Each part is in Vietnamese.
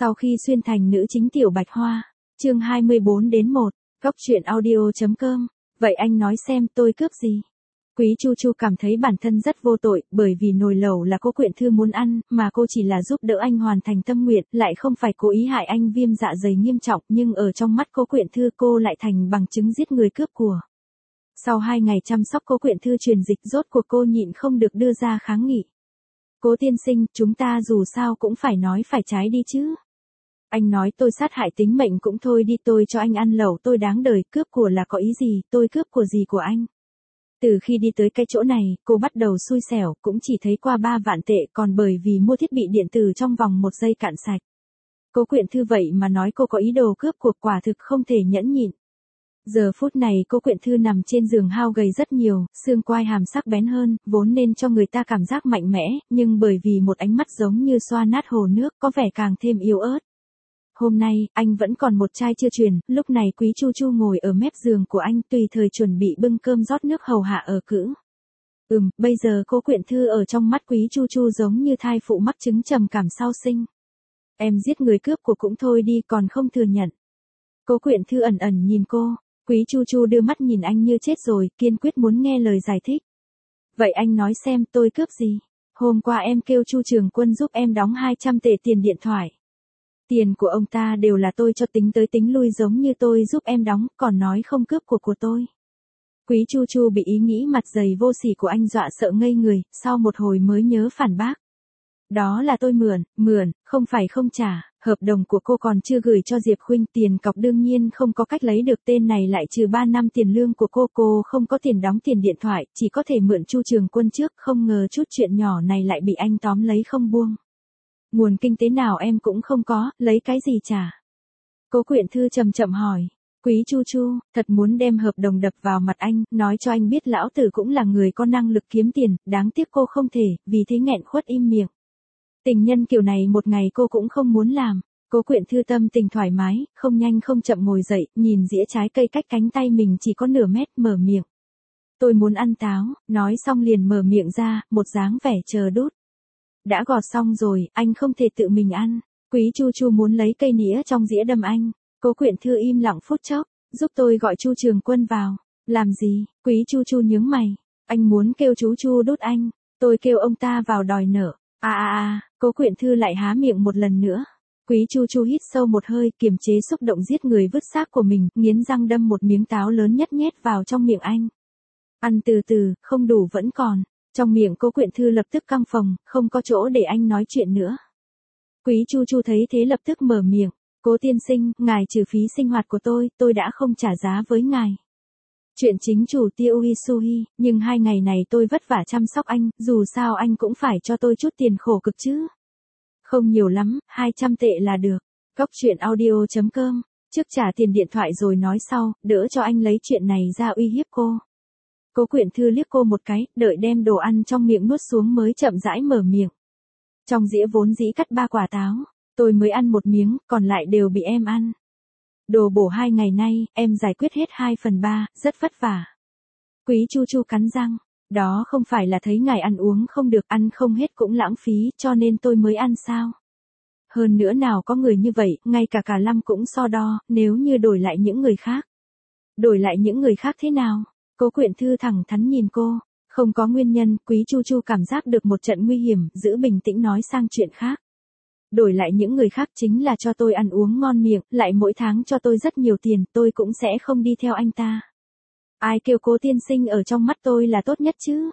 Sau khi xuyên thành nữ chính Tiểu Bạch Hoa, chương 24-1, góc truyện audio.com, vậy anh nói xem tôi cướp gì? Quý Chu Chu cảm thấy bản thân rất vô tội, bởi vì nồi lẩu là cô Quyện Thư muốn ăn, mà cô chỉ là giúp đỡ anh hoàn thành tâm nguyện, lại không phải cố ý hại anh viêm dạ dày nghiêm trọng, nhưng ở trong mắt cô Quyện Thư cô lại thành bằng chứng giết người cướp của. Sau 2 ngày chăm sóc cô Quyện Thư truyền dịch, rốt cuộc cô nhịn không được đưa ra kháng nghị. Cố tiên sinh, chúng ta dù sao cũng phải nói phải trái đi chứ. Anh nói tôi sát hại tính mệnh cũng thôi đi, tôi cho anh ăn lẩu tôi đáng đời, cướp của là có ý gì, tôi cướp của gì của anh. Từ khi đi tới cái chỗ này, cô bắt đầu xui xẻo, cũng chỉ thấy qua 3 vạn tệ, còn bởi vì mua thiết bị điện tử trong vòng 1 giây cạn sạch. Cố Quyện Thư vậy mà nói cô có ý đồ cướp của, quả thực không thể nhẫn nhịn. Giờ phút này cô Quyện Thư nằm trên giường hao gầy rất nhiều, xương quai hàm sắc bén hơn, vốn nên cho người ta cảm giác mạnh mẽ, nhưng bởi vì một ánh mắt giống như xoa nát hồ nước, có vẻ càng thêm yếu ớt. Hôm nay, anh vẫn còn một chai chưa truyền, lúc này Quý Chu Chu ngồi ở mép giường của anh tùy thời chuẩn bị bưng cơm rót nước hầu hạ ở cữ. Bây giờ cô Quyện Thư ở trong mắt Quý Chu Chu giống như thai phụ mắc chứng trầm cảm sau sinh. Em giết người cướp của cũng thôi đi, còn không thừa nhận. Cố Quyện Thư ẩn ẩn nhìn cô, Quý Chu Chu đưa mắt nhìn anh như chết rồi, kiên quyết muốn nghe lời giải thích. Vậy anh nói xem tôi cướp gì? Hôm qua em kêu Chu Trường Quân giúp em đóng 200 tệ tiền điện thoại. Tiền của ông ta đều là tôi cho tính tới tính lui, giống như tôi giúp em đóng, còn nói không cướp của tôi. Quý Chu Chu bị ý nghĩ mặt dày vô sỉ của anh dọa sợ ngây người, sau một hồi mới nhớ phản bác. Đó là tôi mượn, không phải không trả, hợp đồng của cô còn chưa gửi cho Diệp Khuynh, tiền cọc đương nhiên không có cách lấy được, tên này lại trừ 3 năm tiền lương của cô không có tiền đóng tiền điện thoại, chỉ có thể mượn Chu Trường Quân trước, không ngờ chút chuyện nhỏ này lại bị anh tóm lấy không buông. Nguồn kinh tế nào em cũng không có, lấy cái gì trả? Cố Quyện Thư chậm chậm hỏi. Quý Chu Chu, thật muốn đem hợp đồng đập vào mặt anh, nói cho anh biết lão tử cũng là người có năng lực kiếm tiền, đáng tiếc cô không thể, vì thế nghẹn khuất im miệng. Tình nhân kiểu này một ngày cô cũng không muốn làm. Cố Quyện Thư tâm tình thoải mái, không nhanh không chậm ngồi dậy, nhìn dĩa trái cây cách cánh tay mình chỉ có nửa mét, mở miệng. Tôi muốn ăn táo, nói xong liền mở miệng ra, một dáng vẻ chờ đút. Đã gọt xong rồi, anh không thể tự mình ăn. Quý Chu Chu muốn lấy cây nĩa trong dĩa đâm anh. Cố Quyện Thư im lặng phút chốc, giúp tôi gọi Chu Trường Quân vào. Làm gì? Quý Chu Chu nhướng mày. Anh muốn kêu chú Chu đút anh. Tôi kêu ông ta vào đòi nợ. Cố Quyện Thư lại há miệng một lần nữa. Quý Chu Chu hít sâu một hơi, kiềm chế xúc động giết người vứt xác của mình, nghiến răng đâm một miếng táo lớn nhất nhét vào trong miệng anh. Ăn từ từ, không đủ vẫn còn. Trong miệng Cố Quyện Thư lập tức căng phồng, không có chỗ để anh nói chuyện nữa. Quý Chu Chu thấy thế lập tức mở miệng. Cố tiên sinh, ngài trừ phí sinh hoạt của tôi đã không trả giá với ngài. Chuyện chính chủ Tiêu Uisuhi, nhưng 2 ngày này tôi vất vả chăm sóc anh, dù sao anh cũng phải cho tôi chút tiền khổ cực chứ. Không nhiều lắm, 200 tệ là được. Góc truyện audio.com, trước trả tiền điện thoại rồi nói sau, đỡ cho anh lấy chuyện này ra uy hiếp cô. Cố Quyện Thư liếc cô một cái, đợi đem đồ ăn trong miệng nuốt xuống mới chậm rãi mở miệng. Trong dĩa vốn dĩ cắt 3 quả táo, tôi mới ăn 1 miếng, còn lại đều bị em ăn. Đồ bổ 2 ngày nay, em giải quyết hết 2/3, rất vất vả. Quý Chu Chu cắn răng, đó không phải là thấy ngài ăn uống không được, ăn không hết cũng lãng phí, cho nên tôi mới ăn sao. Hơn nữa nào có người như vậy, ngay cả Lâm cũng so đo, nếu như đổi lại những người khác. Đổi lại những người khác thế nào? Cố Quyện Thư thẳng thắn nhìn cô, không có nguyên nhân, Quý Chu Chu cảm giác được một trận nguy hiểm, giữ bình tĩnh nói sang chuyện khác. Đổi lại những người khác chính là cho tôi ăn uống ngon miệng, lại mỗi tháng cho tôi rất nhiều tiền, tôi cũng sẽ không đi theo anh ta. Ai kêu Cố tiên sinh ở trong mắt tôi là tốt nhất chứ?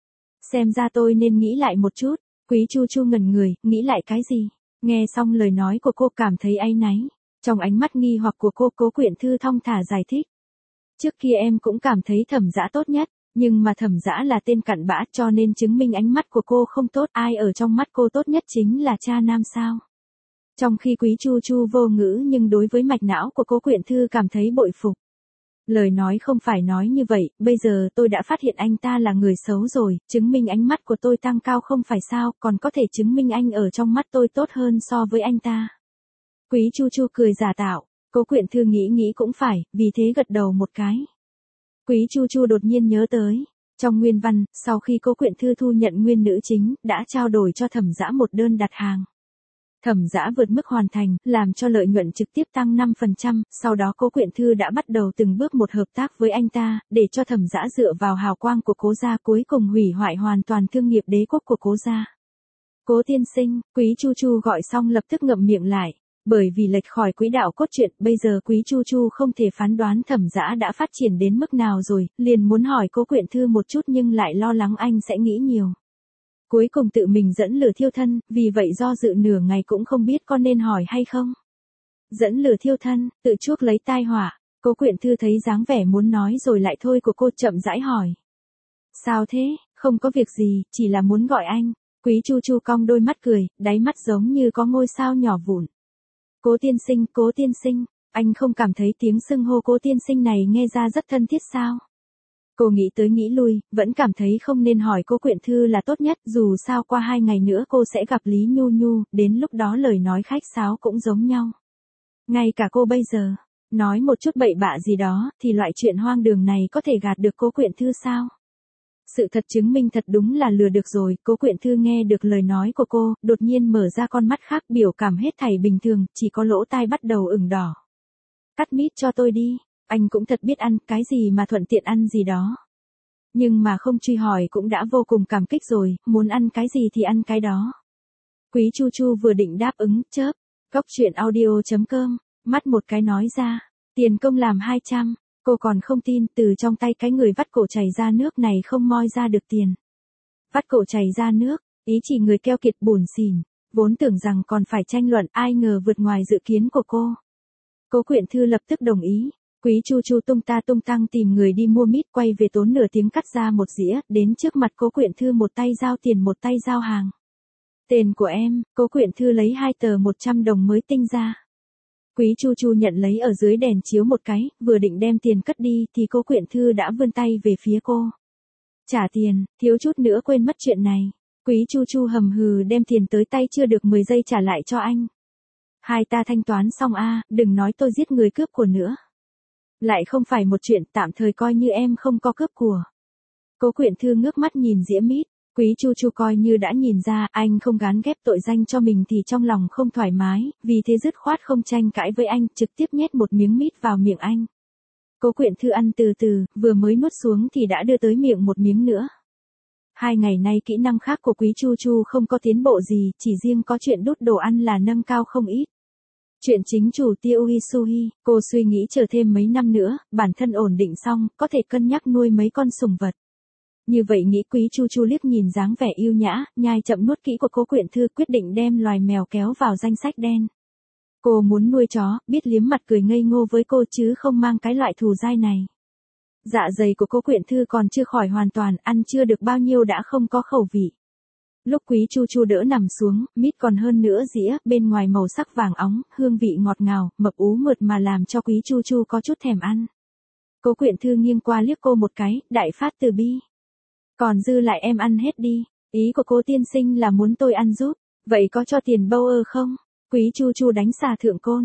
Xem ra tôi nên nghĩ lại một chút. Quý Chu Chu ngẩn người, nghĩ lại cái gì? Nghe xong lời nói của cô cảm thấy áy náy. Trong ánh mắt nghi hoặc của cô, Cố Quyện Thư thong thả giải thích. Trước kia em cũng cảm thấy Thẩm Dã tốt nhất, nhưng mà Thẩm Dã là tên cặn bã, cho nên chứng minh ánh mắt của cô không tốt, ai ở trong mắt cô tốt nhất chính là cha nam sao. Trong khi Quý Chu Chu vô ngữ nhưng đối với mạch não của Cố Quyện Thư cảm thấy bội phục. Lời nói không phải nói như vậy, bây giờ tôi đã phát hiện anh ta là người xấu rồi, chứng minh ánh mắt của tôi tăng cao không phải sao, còn có thể chứng minh anh ở trong mắt tôi tốt hơn so với anh ta. Quý Chu Chu cười giả tạo. Cố Quyện Thư nghĩ cũng phải, vì thế gật đầu một cái. Quý Chu Chu đột nhiên nhớ tới, trong nguyên văn, sau khi Cố Quyện Thư thu nhận nguyên nữ chính, đã trao đổi cho Thẩm Dã một đơn đặt hàng. Thẩm Dã vượt mức hoàn thành, làm cho lợi nhuận trực tiếp tăng 5%, sau đó Cố Quyện Thư đã bắt đầu từng bước một hợp tác với anh ta, để cho Thẩm Dã dựa vào hào quang của Cố gia cuối cùng hủy hoại hoàn toàn thương nghiệp đế quốc của Cố gia. Cố tiên sinh, Quý Chu Chu gọi xong lập tức ngậm miệng lại. Bởi vì lệch khỏi quỹ đạo cốt truyện, bây giờ Quý Chu Chu không thể phán đoán Thẩm Dã đã phát triển đến mức nào rồi, liền muốn hỏi Cố Quyện Thư một chút nhưng lại lo lắng anh sẽ nghĩ nhiều. Cuối cùng tự mình dẫn lửa thiêu thân, vì vậy do dự nửa ngày cũng không biết có nên hỏi hay không. Dẫn lửa thiêu thân, tự chuốc lấy tai họa. Cố Quyện Thư thấy dáng vẻ muốn nói rồi lại thôi của cô, chậm rãi hỏi. Sao thế, không có việc gì, chỉ là muốn gọi anh. Quý Chu Chu cong đôi mắt cười, đáy mắt giống như có ngôi sao nhỏ vụn. Cố tiên sinh, anh không cảm thấy tiếng xưng hô Cố tiên sinh này nghe ra rất thân thiết sao? Cô nghĩ tới nghĩ lui, vẫn cảm thấy không nên hỏi Cố Quyện Thư là tốt nhất, dù sao qua 2 ngày nữa cô sẽ gặp Lý Nhu Nhu, đến lúc đó lời nói khách sáo cũng giống nhau. Ngay cả cô bây giờ, nói một chút bậy bạ gì đó, thì loại chuyện hoang đường này có thể gạt được Cố Quyện Thư sao? Sự thật chứng minh thật đúng là lừa được rồi, Cố Quyện Thư nghe được lời nói của cô, đột nhiên mở ra con mắt khác, biểu cảm hết thảy bình thường, chỉ có lỗ tai bắt đầu ửng đỏ. Cắt mít cho tôi đi, anh cũng thật biết ăn, cái gì mà thuận tiện ăn gì đó. Nhưng mà không truy hỏi cũng đã vô cùng cảm kích rồi, muốn ăn cái gì thì ăn cái đó. Quý Chu Chu vừa định đáp ứng, chớp, Cóc Truyện Audio.com, mắt một cái nói ra, tiền công làm 200. Cô còn không tin, từ trong tay cái người vắt cổ chảy ra nước này không moi ra được tiền. Vắt cổ chảy ra nước, ý chỉ người keo kiệt buồn xỉn, vốn tưởng rằng còn phải tranh luận, ai ngờ vượt ngoài dự kiến của cô. Cố Quyện Thư lập tức đồng ý. Quý Chu Chu tung ta tung tăng tìm người đi mua mít, quay về tốn nửa tiếng cắt ra một dĩa, đến trước mặt Cố Quyện Thư một tay giao tiền một tay giao hàng. Tiền của em, Cố Quyện Thư lấy 2 tờ 100 đồng mới tinh ra. Quý Chu Chu nhận lấy ở dưới đèn chiếu một cái, vừa định đem tiền cất đi thì Cố Quyện Thư đã vươn tay về phía cô. Trả tiền, thiếu chút nữa quên mất chuyện này. Quý Chu Chu hầm hừ đem tiền tới tay chưa được 10 giây trả lại cho anh. Hai ta thanh toán xong a, đừng nói tôi giết người cướp của nữa. Lại không phải một chuyện, tạm thời coi như em không có cướp của. Cố Quyện Thư ngước mắt nhìn dĩa mít. Quý Chu Chu coi như đã nhìn ra anh không gán ghép tội danh cho mình thì trong lòng không thoải mái, vì thế dứt khoát không tranh cãi với anh, trực tiếp nhét một miếng mít vào miệng anh. Cố Quyện Thư ăn từ từ, vừa mới nuốt xuống thì đã đưa tới miệng một miếng nữa. 2 ngày nay kỹ năng khác của Quý Chu Chu không có tiến bộ gì, chỉ riêng có chuyện đút đồ ăn là nâng cao không ít. Chuyện chính chủ Tiêu Isuhi, cô suy nghĩ chờ thêm mấy năm nữa, bản thân ổn định xong, có thể cân nhắc nuôi mấy con sủng vật. Như vậy nghĩ Quý Chu Chu liếc nhìn dáng vẻ yêu nhã, nhai chậm nuốt kỹ của Cố Quyện Thư, quyết định đem loài mèo kéo vào danh sách đen. Cô muốn nuôi chó, biết liếm mặt cười ngây ngô với cô chứ không mang cái loại thù dai này. Dạ dày của Cố Quyện Thư còn chưa khỏi hoàn toàn, ăn chưa được bao nhiêu đã không có khẩu vị. Lúc Quý Chu Chu đỡ nằm xuống, mít còn hơn nữa dĩa, bên ngoài màu sắc vàng óng, hương vị ngọt ngào, mập ú mượt mà làm cho Quý Chu Chu có chút thèm ăn. Cố Quyện Thư nghiêng qua liếc cô một cái, đại phát từ bi. Còn dư lại em ăn hết đi, ý của Cố tiên sinh là muốn tôi ăn giúp, vậy có cho tiền bâu không? Quý Chu Chu đánh xà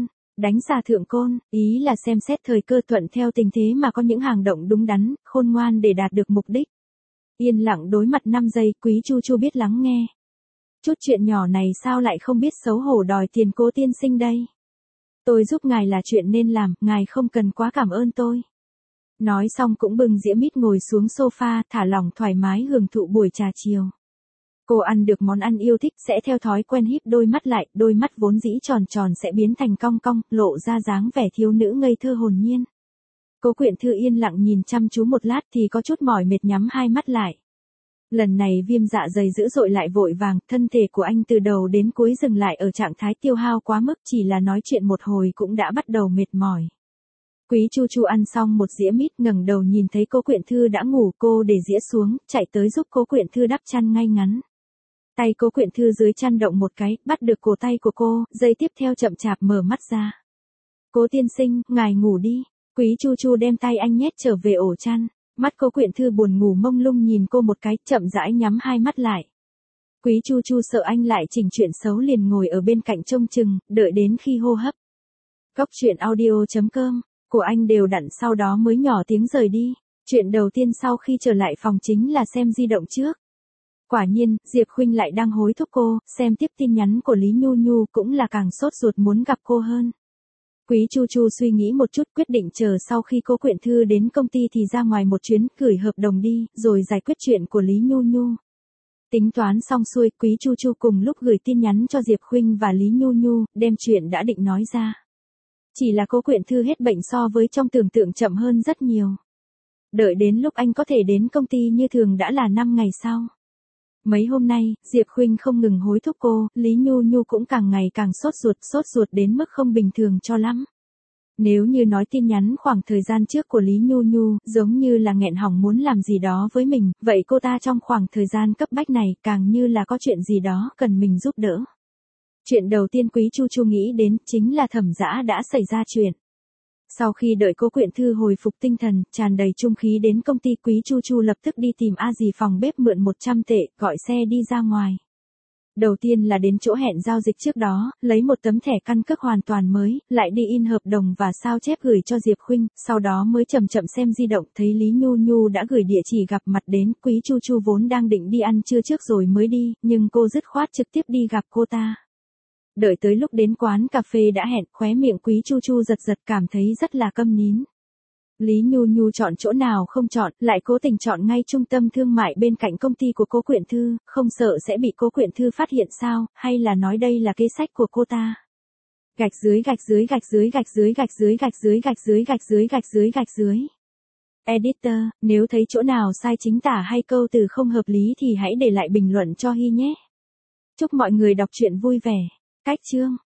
thượng côn, ý là xem xét thời cơ thuận theo tình thế mà có những hành động đúng đắn, khôn ngoan để đạt được mục đích. Yên lặng đối mặt 5 giây, Quý Chu Chu biết lắng nghe. Chút chuyện nhỏ này sao lại không biết xấu hổ đòi tiền Cố tiên sinh đây? Tôi giúp ngài là chuyện nên làm, ngài không cần quá cảm ơn tôi. Nói xong cũng bưng dĩa mít ngồi xuống sofa, thả lỏng thoải mái hưởng thụ buổi trà chiều. Cô ăn được món ăn yêu thích sẽ theo thói quen híp đôi mắt lại, đôi mắt vốn dĩ tròn tròn sẽ biến thành cong cong, lộ ra dáng vẻ thiếu nữ ngây thơ hồn nhiên. Cố Quyện Thư yên lặng nhìn chăm chú một lát thì có chút mỏi mệt nhắm hai mắt lại. Lần này viêm dạ dày dữ dội lại vội vàng, thân thể của anh từ đầu đến cuối dừng lại ở trạng thái tiêu hao quá mức, chỉ là nói chuyện một hồi cũng đã bắt đầu mệt mỏi. Quý Chu Chu ăn xong một dĩa mít, ngẩng đầu nhìn thấy Cố Quyện Thư đã ngủ, cô để dĩa xuống, chạy tới giúp Cố Quyện Thư đắp chăn ngay ngắn. Tay Cố Quyện Thư dưới chăn động một cái, bắt được cổ tay của cô, giây tiếp theo chậm chạp mở mắt ra. Cố tiên sinh, ngài ngủ đi. Quý Chu Chu đem tay anh nhét trở về ổ chăn. Mắt Cố Quyện Thư buồn ngủ mông lung nhìn cô một cái, chậm rãi nhắm hai mắt lại. Quý Chu Chu sợ anh lại chỉnh chuyện xấu liền ngồi ở bên cạnh trông chừng, đợi đến khi hô hấp. Cóc Truyện Audio.com, của anh đều đặn sau đó mới nhỏ tiếng rời đi. Chuyện đầu tiên sau khi trở lại phòng chính là xem di động trước. Quả nhiên, Diệp Khuynh lại đang hối thúc cô, xem tiếp tin nhắn của Lý Nhu Nhu cũng là càng sốt ruột muốn gặp cô hơn. Quý Chu Chu suy nghĩ một chút quyết định chờ sau khi Cố Quyện Thư đến công ty thì ra ngoài một chuyến, gửi hợp đồng đi, rồi giải quyết chuyện của Lý Nhu Nhu. Tính toán xong xuôi, Quý Chu Chu cùng lúc gửi tin nhắn cho Diệp Khuynh và Lý Nhu Nhu, đem chuyện đã định nói ra. Chỉ là Cố Quyện Thư hết bệnh so với trong tưởng tượng chậm hơn rất nhiều. Đợi đến lúc anh có thể đến công ty như thường đã là 5 ngày sau. Mấy hôm nay, Diệp Khuynh không ngừng hối thúc cô, Lý Nhu Nhu cũng càng ngày càng sốt ruột đến mức không bình thường cho lắm. Nếu như nói tin nhắn khoảng thời gian trước của Lý Nhu Nhu, giống như là nghẹn họng muốn làm gì đó với mình, vậy cô ta trong khoảng thời gian cấp bách này càng như là có chuyện gì đó cần mình giúp đỡ. Chuyện đầu tiên Quý Chu Chu nghĩ đến chính là Thẩm Dã đã xảy ra chuyện. Sau khi đợi Cố Quyện Thư hồi phục tinh thần, tràn đầy trung khí đến công ty, Quý Chu Chu lập tức đi tìm A Dì phòng bếp mượn 100 tệ, gọi xe đi ra ngoài. Đầu tiên là đến chỗ hẹn giao dịch trước đó, lấy một tấm thẻ căn cước hoàn toàn mới, lại đi in hợp đồng và sao chép gửi cho Diệp Khuynh, sau đó mới chậm chậm xem di động, thấy Lý Nhu Nhu đã gửi địa chỉ gặp mặt đến, Quý Chu Chu vốn đang định đi ăn trưa trước rồi mới đi, nhưng cô dứt khoát trực tiếp đi gặp cô ta. Đợi tới lúc đến quán cà phê đã hẹn, khóe miệng Quý Chu Chu giật cảm thấy rất là câm nín. Lý Nhu Nhu chọn chỗ nào không chọn, lại cố tình chọn ngay trung tâm thương mại bên cạnh công ty của Cố Quyện Thư, không sợ sẽ bị Cố Quyện Thư phát hiện sao, hay là nói đây là kế sách của cô ta. Gạch dưới. Editor, nếu thấy chỗ nào sai chính tả hay câu từ không hợp lý thì hãy để lại bình luận cho Hy nhé. Chúc mọi người đọc truyện vui vẻ. Cách chương